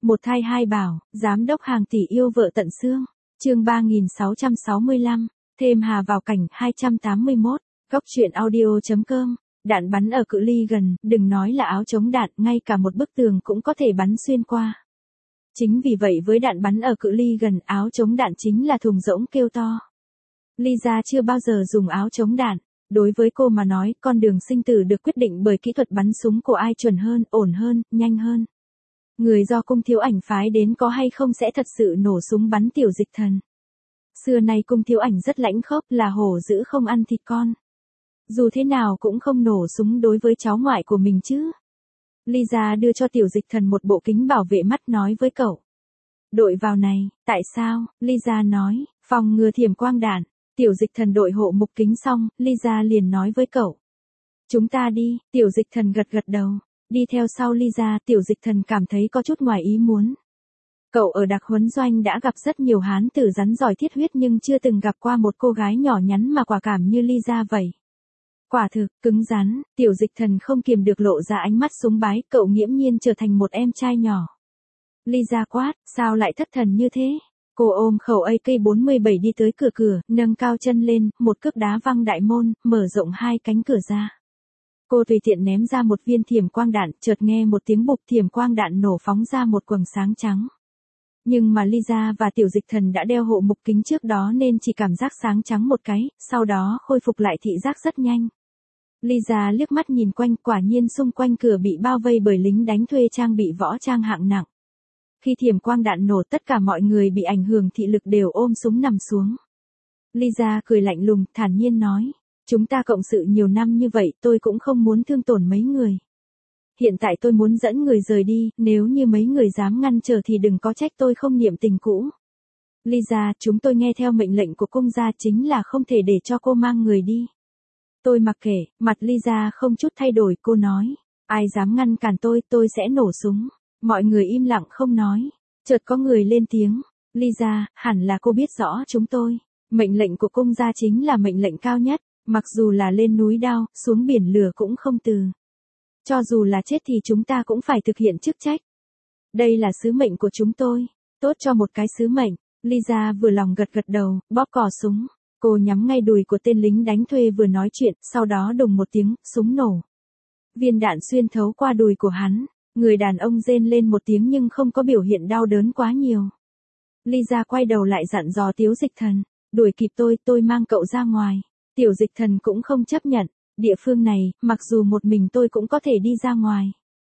Một thai hai bảo, giám đốc hàng tỷ yêu vợ tận xương. Chương 3665, thêm Hà vào cảnh 281, góc truyện audio.com. Đạn bắn ở cự ly gần, đừng nói là áo chống đạn, ngay cả một bức tường cũng có thể bắn xuyên qua. Chính vì vậy với đạn bắn ở cự ly gần, áo chống đạn chính là thùng rỗng kêu to. Lisa chưa bao giờ dùng áo chống đạn. Đối với cô mà nói, con đường sinh tử được quyết định bởi kỹ thuật bắn súng của ai chuẩn hơn, ổn hơn, nhanh hơn. Người do cung thiếu ảnh phái đến có hay không sẽ thật sự nổ súng bắn Tiểu Dịch Thần. Xưa nay cung thiếu ảnh rất lãnh khốc, là hổ dữ không ăn thịt con. Dù thế nào cũng không nổ súng đối với cháu ngoại của mình chứ. Lisa đưa cho Tiểu Dịch Thần một bộ kính bảo vệ mắt nói với cậu. Đội vào này. Tại sao? Lisa nói, phòng ngừa thiểm quang đạn. Tiểu Dịch Thần đội hộ mục kính xong, Lisa liền nói với cậu. Chúng ta đi. Tiểu Dịch Thần gật gật đầu. Đi theo sau Lisa, Tiểu Dịch Thần cảm thấy có chút ngoài ý muốn. Cậu ở đặc huấn doanh đã gặp rất nhiều hán tử rắn giỏi thiết huyết nhưng chưa từng gặp qua một cô gái nhỏ nhắn mà quả cảm như Lisa vậy. Quả thực, cứng rắn, Tiểu Dịch Thần không kiềm được lộ ra ánh mắt súng bái, cậu nghiễm nhiên trở thành một em trai nhỏ. Lisa quát, sao lại thất thần như thế? Cô ôm khẩu AK-47 đi tới cửa, nâng cao chân lên, một cước đá văng đại môn, mở rộng hai cánh cửa ra. Cô tùy tiện ném ra một viên thiểm quang đạn, chợt nghe một tiếng bụp, thiểm quang đạn nổ phóng ra một quầng sáng trắng. Nhưng mà Lisa và Tiểu Dịch Thần đã đeo hộ mục kính trước đó nên chỉ cảm giác sáng trắng một cái, sau đó khôi phục lại thị giác rất nhanh. Lisa liếc mắt nhìn quanh, quả nhiên xung quanh cửa bị bao vây bởi lính đánh thuê trang bị võ trang hạng nặng. Khi thiểm quang đạn nổ, tất cả mọi người bị ảnh hưởng thị lực đều ôm súng nằm xuống. Lisa cười lạnh lùng, thản nhiên nói. Chúng ta cộng sự nhiều năm như vậy, tôi cũng không muốn thương tổn mấy người. Hiện tại tôi muốn dẫn người rời đi, nếu như mấy người dám ngăn trở thì đừng có trách tôi không niệm tình cũ. Lisa, chúng tôi nghe theo mệnh lệnh của cung gia, chính là không thể để cho cô mang người đi. Tôi mặc kệ. Mặt Lisa không chút thay đổi, cô nói. Ai dám ngăn cản tôi sẽ nổ súng. Mọi người im lặng không nói. Chợt có người lên tiếng. Lisa, hẳn là cô biết rõ chúng tôi. Mệnh lệnh của cung gia chính là mệnh lệnh cao nhất. Mặc dù là lên núi đao, xuống biển lửa cũng không từ. Cho dù là chết thì chúng ta cũng phải thực hiện chức trách. Đây là sứ mệnh của chúng tôi. Tốt cho một cái sứ mệnh. Lisa vừa lòng gật gật đầu, bóp cò súng. Cô nhắm ngay đùi của tên lính đánh thuê vừa nói chuyện, sau đó đùng một tiếng, súng nổ. Viên đạn xuyên thấu qua đùi của hắn. Người đàn ông rên lên một tiếng nhưng không có biểu hiện đau đớn quá nhiều. Lisa quay đầu lại dặn dò Tiểu Dịch Thần. Đuổi kịp tôi mang cậu ra ngoài. Tiểu Dịch Thần cũng không chấp nhận. Địa phương này, mặc dù một mình tôi cũng có thể đi ra ngoài.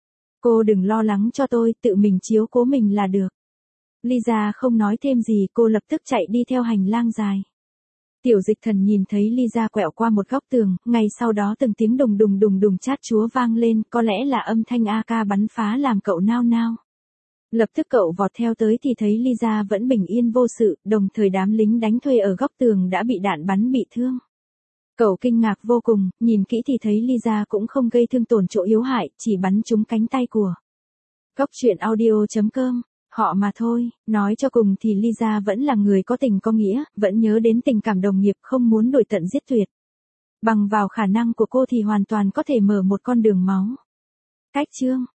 Cô đừng lo lắng cho tôi, tự mình chiếu cố mình là được. Lisa không nói thêm gì, cô lập tức chạy đi theo hành lang dài. Tiểu Dịch Thần nhìn thấy Lisa quẹo qua một góc tường, ngay sau đó từng tiếng đùng đùng chát chúa vang lên, có lẽ là âm thanh AK bắn phá làm cậu nao nao. Lập tức cậu vọt theo tới thì thấy Lisa vẫn bình yên vô sự, đồng thời đám lính đánh thuê ở góc tường đã bị đạn bắn bị thương. Cậu kinh ngạc vô cùng, nhìn kỹ thì thấy Lisa cũng không gây thương tổn chỗ yếu hại, chỉ bắn trúng cánh tay của. Góc truyện audio.com, họ mà thôi, nói cho cùng thì Lisa vẫn là người có tình có nghĩa, vẫn nhớ đến tình cảm đồng nghiệp, không muốn đuổi tận giết tuyệt. Bằng vào khả năng của cô thì hoàn toàn có thể mở một con đường máu. Cách chương.